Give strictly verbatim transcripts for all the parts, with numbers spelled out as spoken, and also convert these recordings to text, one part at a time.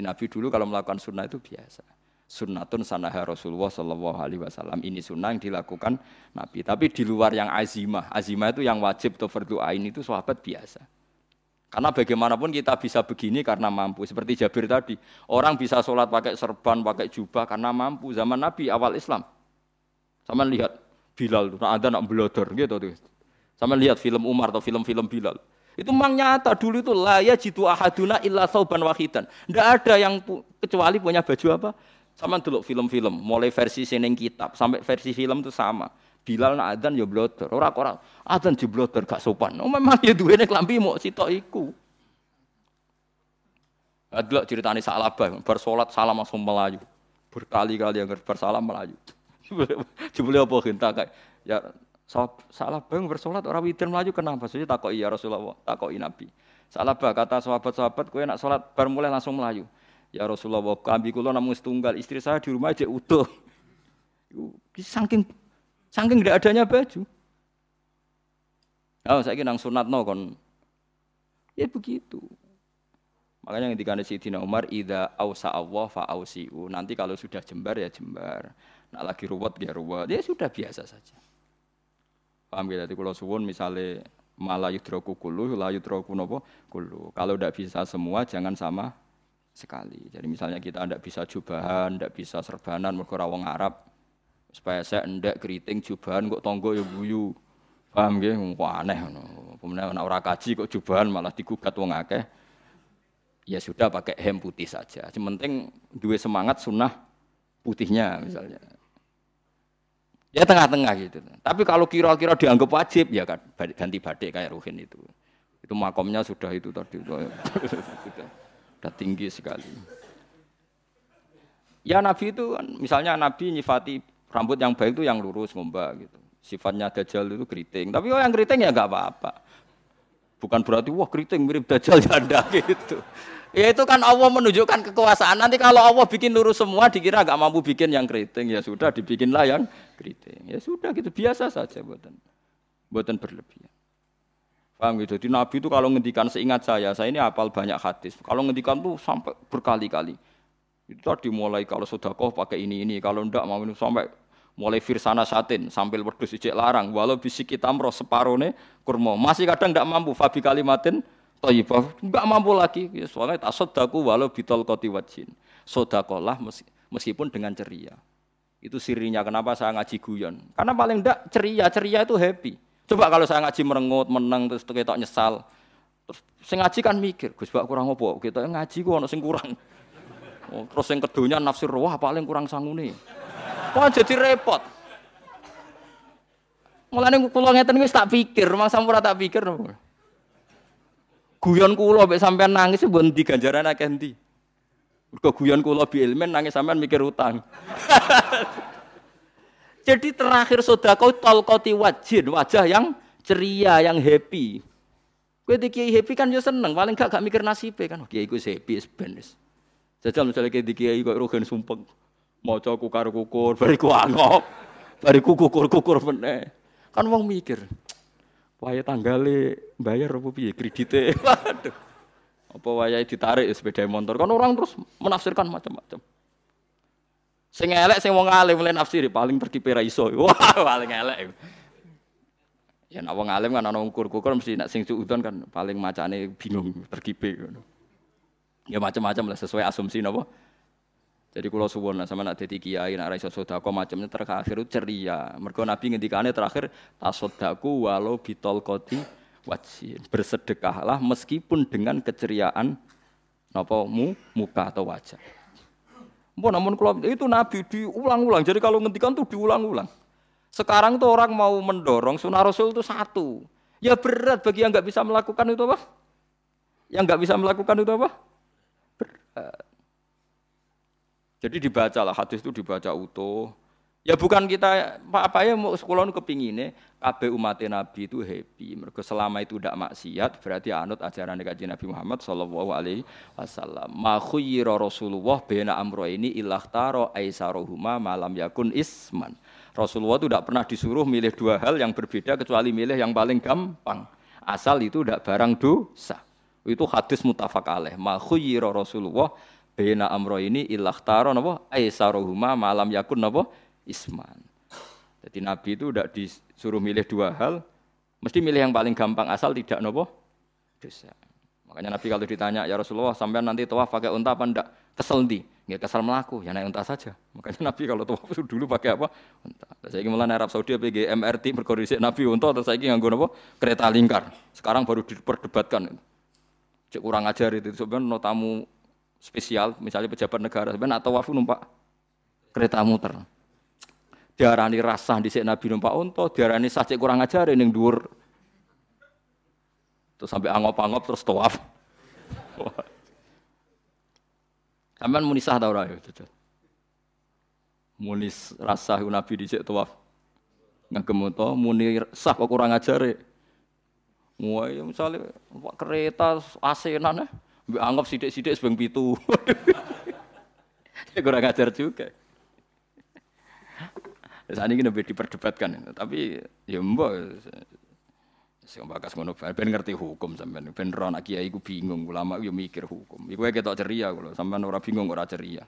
Nabi dulu kalau melakukan sunnah itu biasa. Sunnatun sanaha Rasulullah sallallahu alaihi wasallam. Ini sunnah yang dilakukan Nabi. Tapi di luar yang azimah. Azimah itu yang wajib atau fardhu ain itu sahabat biasa. Karena bagaimanapun kita bisa begini karena mampu. Seperti Jabir tadi. Orang bisa sholat pakai serban, pakai jubah karena mampu. Zaman Nabi awal Islam. Sama lihat Bilal tuh, ada nak belodor gitu tuh. Sama lihat film Umar atau film-film Bilal. Itu memang nyata dulu itu la yajidu ahaduna illa sauban wahidan. Enggak ada yang pu- kecuali punya baju apa? Sama dulu film-film, mulai versi seneng kitab sampai versi film itu sama. Bilal nak adzan ya blodor, ora-ora adzan jeblodor gak sopan. Oh memang ya duwene klambi mok sitok iku. Adlok ceritane Sa'labah, bar salat salam langsung melayu. Berkali-kali yang bar salam melayu. Jebule apa genta kae. Ya Sa'labah bersolat ora witir melayu kenapa? Maksudnya takoki ya Rasulullah, takoki Nabi. Sa'labah kata sahabat-sahabat kowe nak salat bar mulai langsung melayu. Ya Rasulullah, kambing kula namung setunggal, istri saya di rumah aja utuh. Saking saking tidak adanya baju. Oh, saiki nang sunatno kon. Ya begitu. Makanya ketika Sayyidina Umar idza ausa Allah fa ausiu. Nanti kalau sudah jembar ya jembar. Nak lagi ruwet ya ruwet. Ya sudah biasa saja. Paham ya? Jadi kalau suwun misalnya malah yudraku kullu, la yudraku napa kullu. Kalau tidak bisa semua jangan sama sekali. Jadi misalnya kita tidak bisa jubahan, tidak bisa serbanan mergo wong Arab. Supaya saya ndak keriting jubahan kok tonggo ya guyu. Paham nggih? Wah aneh ngono. Pemenang ora kaji kok jubahan malah digugat wong akeh. Ya sudah pakai hem putih saja. Yang penting duwe semangat sunnah putihnya misalnya. Ya tengah-tengah gitu. Tapi kalau kira-kira dianggap wajib ya kan ganti batik kayak Ruhin itu. Itu makomnya sudah itu tadi. Sudah tinggi sekali. Ya Nabi itu kan, misalnya Nabi nyifati rambut yang baik itu yang lurus ngombak gitu. Sifatnya Dajjal itu keriting. Tapi oh yang keriting ya enggak apa-apa. Bukan berarti wah keriting mirip Dajjal janda gitu. Ya itu kan Allah menunjukkan kekuasaan. Nanti kalau Allah bikin lurus semua dikira enggak mampu bikin yang keriting. Ya sudah dibikinlah yang keriting. Ya sudah gitu biasa saja buatan. Buatan berlebihan. Paham gitu. Jadi Nabi itu kalau ngendikan seingat saya, saya ini hafal banyak hadis. Kalau ngendikan tuh sampai berkali-kali. Itu tadi mulai kalau sedekah pakai ini ini, kalau ndak mau minum sampai mulai firsana satin sambil wedhus ijek larang, walau bisik kita amroh separone kurma. Masih kadang ndak mampu fabi kalimatin thayyibah, ndak mampu lagi. Soalnya tasaddaku walau bitol qati wajin. Sedekahlah meskipun dengan ceria. Itu sirinya kenapa saya ngaji guyon. Karena paling ndak ceria, ceria itu happy. Coba kalau saya ngaji merengut, menang terus ketok nyesal. Terus sing ngaji kan mikir, Gus bak kurang apa? Kita ngaji ku ono sing kurang. Oh, terus sing kedonya nafsir wah paling kurang sangune. Wah jadi repot. Mulane kula ngeten wis tak pikir, mang sampun tak pikir. Guyon kula mek sampean nangis mbon ndi ganjaran akeh ndi. Mergo guyon kula bi ilmen nangis sampean mikir utang. Jadi terakhir sedekah talqati wajhin, wajah yang ceria, yang happy. Kowe iki happy kan yo seneng, paling gak gak mikir nasibe kan. Kiai iku happy ben wis. Jajal misale kiai kok rugen sumpeng. Maca kukar-kukur, bariku angop. Bariku kukur-kukur meneh. Kan wong mikir. Wayahe tanggale bayar apa piye kredite. Waduh. Apa wayahe ditarik sepeda motor. Kan orang terus menafsirkan macam-macam. Sing elek sing wong alim mulai nafsir paling terkipe ra iso. Wah, paling elek. Ya nek wong alim kan ana ukur-ukur mesti nek sing suudon kan paling macane bingung terkipe ngono. Ya macam-macam lah sesuai asumsi napa. Jadi kula suwun sama nek dadi kiai nek ra iso sedekah macamnya terakhir ceria. Mergo Nabi ngendikane terakhir tasaddaku walau bitol qoti wajhin. Bersedekahlah meskipun dengan keceriaan napa mu muka atau wajah. Mpun namun kalau itu Nabi diulang-ulang. Jadi kalau ngendikan tuh diulang-ulang. Sekarang tuh orang mau mendorong sunnah Rasul itu satu. Ya berat bagi yang nggak bisa melakukan itu apa? Yang nggak bisa melakukan itu apa? Berat. Jadi dibacalah hadis itu dibaca utuh. Ya bukan kita apa ya mau sekolah kepingine kabeh umat Nabi itu happy. Mergo selama itu tidak maksiat berarti anut ajaran Kanjeng Nabi Muhammad sallallahu alaihi wasallam. Ma khayyira Rasulullah baina amrayni ilakhtara aisaruhuma malam yakun isman. Rasulullah itu tidak pernah disuruh milih dua hal yang berbeda kecuali milih yang paling gampang. Asal itu tidak barang dosa. Itu hadis muttafaq alaih. Ma khayyira Rasulullah baina amro ini ilakhtaro napa aisarohuma malam yakun napa isman. Jadi Nabi itu tidak disuruh milih dua hal, mesti milih yang paling gampang asal tidak napa dosa. Makanya Nabi kalau ditanya, ya Rasulullah sampean nanti tawaf pakai unta apa enggak? Kesel ndi? Nggih kesel melaku, ya naik unta saja. Makanya Nabi kalau tawaf dulu pakai apa? Unta. Saiki mulane Arab Saudi P G M R T mergo dhisik Nabi unta terus saiki nganggo napa? Kereta lingkar. Sekarang baru diperdebatkan. Cek kurang ajar itu sebenarnya no tamu spesial, misalnya pejabat negara, sebenarnya atau wafu numpak kereta muter. Diarani rasah dhisik Nabi numpak unta, diarani sah cek kurang ajar ning dhuwur. Terus sampai angop-angop terus tawaf. Sampeyan muni sah ta ora ya, Cocok? Muni rasah Nabi dhisik tawaf. Ngagem unta muni sah kok kurang ajare. Wah, ya misalnya kereta asenan ya, mbak anggap sidik-sidik sebeng pitu. Ya kurang ajar juga. Saat ini lebih diperdebatkan, tapi ya mbak, saya bakas ngono, ben ngerti hukum sampean, ben ro anak kiai iku bingung, ulama yo mikir hukum. Iku ketok ceria kalau sampean ora bingung ora ceria.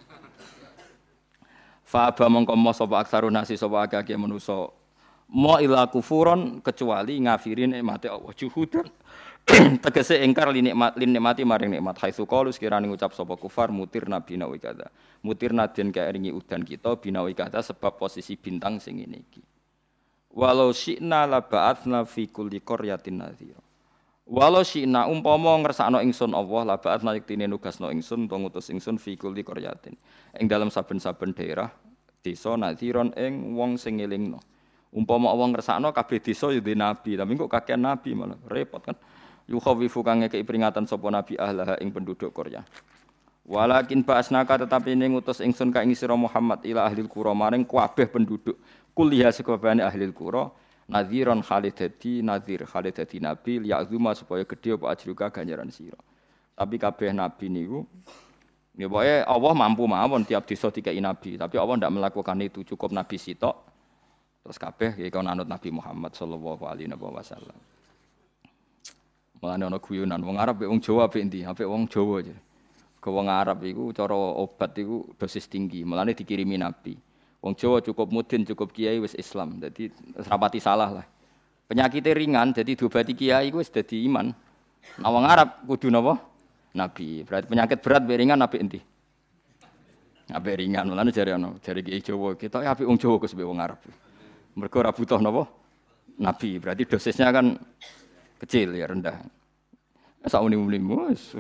Fa ba mongko mo sapa aksarun nasi sapa akeh manusa mo ila kufuron kecuali ngafirin nikmate Allah juhudan tegese ingkar li nikmat lin nikmati maring nikmat haitsu qalu sekirane ngucap sapa kufar mutir nabi nawi kada mutir nadien kaeringi udan kita binawi kada sebab posisi bintang sing ngene iki walau syi'na la ba'atsna fi kulli qaryatin nadhira walau syi'na umpama ngersakno ingsun Allah la ba'atsna yektine nugasno ingsun utawa ngutus ingsun fi kulli qaryatin ing dalam saben-saben daerah desa nadhiron ing wong sing ngelingno. Umpama wong ngersakno kabeh desa yo nabi, tapi kok kakean nabi malah repot kan. Yukhawifu kang ngekeki peringatan sapa nabi ahlaha ing penduduk Qaryah. Walakin ba'asnaka tetapi ning ngutus ingsun ka ing sira Muhammad ila ahlil qura maring kabeh penduduk. Kuliah sekabehane ahlil qura nadhiron khalid dadi nadhir khalid dadi nabi ya'zuma supaya gedhe apa ajruka ganjaran sira. Tapi kabeh nabi niku ya pokoke Allah mampu mawon tiap desa dikeki nabi, tapi Allah ndak melakukan itu, cukup nabi sitok. Terus kabeh iki kon anut Nabi Muhammad sallallahu alaihi wasallam. Mulane ana guyonan wong Arab mek wong Jawa apik endi? Apik wong Jawa aja. Ke wong Arab iku cara obat iku dosis tinggi, mulane dikirimi Nabi. Wong Jawa cukup mudin, cukup kiai wis Islam. Dadi rapati salah lah. Penyakitnya ringan, jadi diobati kiai iku wis dadi iman. Nah wong Arab kudu napa? Nabi. Berarti penyakit berat mek ringan apik endi? Apik ringan. Mulane jare ana, jare kiai Jawa, kita apik wong Jawa kus mek wong Arab. Mergo ora butuh napa? Nabi. Berarti dosisnya kan kecil ya, rendah. Sauni-unimu wis.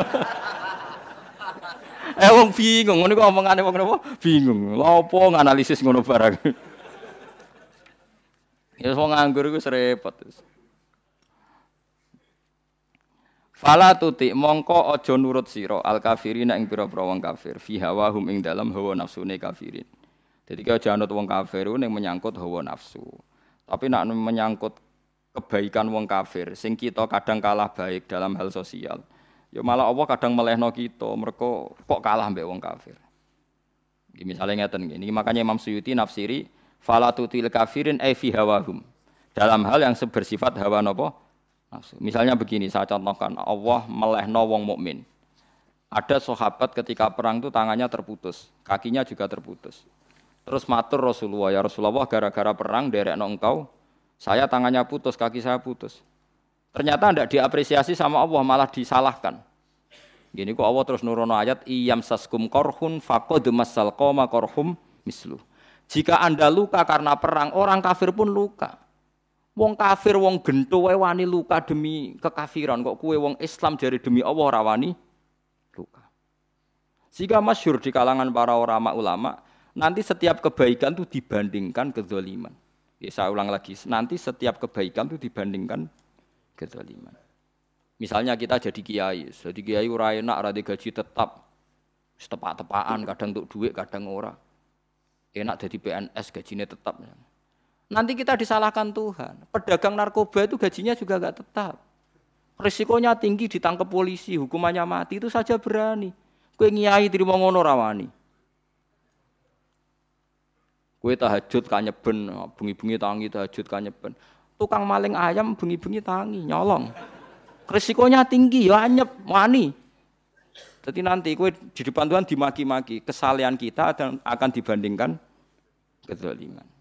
Eh wong bingung, ngono kok omongane wong napa? Bingung. Lha opo nganalisis ngono barang. Ya wong nganggur iku repot. Fala tuti mongko aja nurut sira al kafirin ing pira-pira wong kafir fi hawahum ing dalam hawa nafsune kafirin. Jadi kalau jangan wong kafir itu yang menyangkut hawa nafsu. Tapi nak menyangkut kebaikan wong kafir, sing kita kadang kalah baik dalam hal sosial. Ya malah Allah kadang melehno kita, mereka kok kalah mbek wong kafir. Iki misale ngeten ngene, makanya Imam Suyuti nafsiri fala tutil kafirin ai fi hawahum. Dalam hal yang bersifat hawa napa? Nafsu. Misalnya begini, saya contohkan, Allah melehno wong mukmin. Ada sahabat ketika perang itu tangannya terputus, kakinya juga terputus. Terus matur Rasulullah, ya Rasulullah gara-gara perang derekno engkau, saya tangannya putus, kaki saya putus. Ternyata tidak diapresiasi sama Allah, malah disalahkan. Gini kok Allah terus nurono ayat iyam saskum korhun faqad masal qoma korhum mislu. Jika Anda luka karena perang, orang kafir pun luka. Wong kafir, wong gento wae wani luka demi kekafiran, kok kue wong Islam jari demi Allah ora wani luka. Sehingga masyhur di kalangan para ulama-ulama, nanti setiap kebaikan itu dibandingkan kezaliman. Ya, saya ulang lagi, nanti setiap kebaikan itu dibandingkan kezaliman. Misalnya kita jadi kiai, jadi kiai ora enak, ora gaji tetap, setepak-tepaan, kadang untuk duit, kadang ora. Enak jadi P N S, gajinya tetap. Nanti kita disalahkan Tuhan. Pedagang narkoba itu gajinya juga enggak tetap. Risikonya tinggi, ditangkap polisi, hukumannya mati, itu saja berani. Kowe kiai terima ngono ra wani. Kowe tahajud kanyeben, bengi-bengi tangi tahajud kanyeben. Tukang maling ayam bengi-bengi tangi nyolong. Risikonya tinggi ya anyep wani. Jadi nanti kowe di depan Tuhan dimaki-maki, kesalehan kita akan dibandingkan kezaliman.